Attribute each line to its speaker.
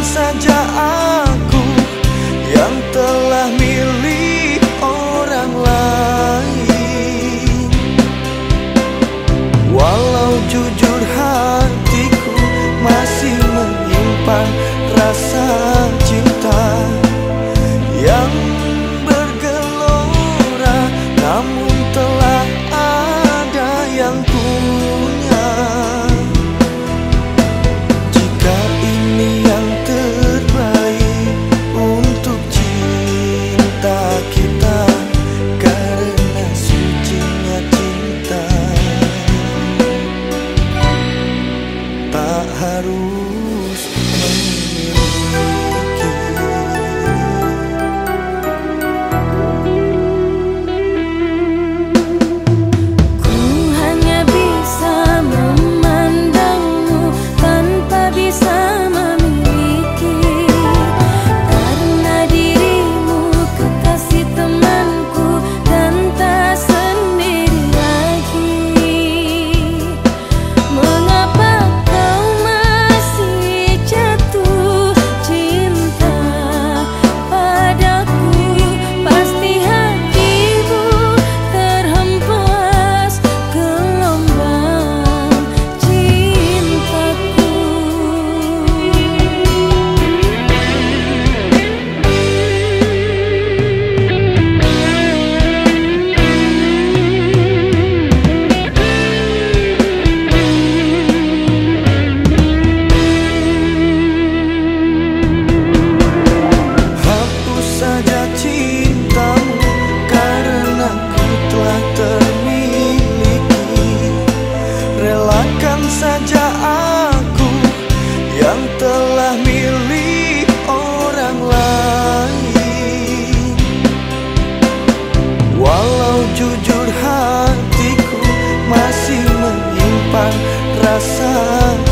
Speaker 1: saja aku yang telah milih orang lain. Walau jujur hatiku masih menyimpan rasa cinta yang bergelora, namun telah ada yang punya. Jika ini yang terbaik untuk cinta kita, karena sucinya cinta tak harus memiliki.
Speaker 2: Ku hanya bisa memandangmu tanpa bisa memiliki, karena dirimu kekasih temanku dan tak sendiri lagi. Mengapa kau masih jatuh cinta padaku? Pasti hatimu terhempas gelombang cintaku.
Speaker 1: Hapus saja cintamu karena ku telah termiliki. Relakan saja aku yang telah milih orang lain. Walau jujur hatiku masih menyimpan rasa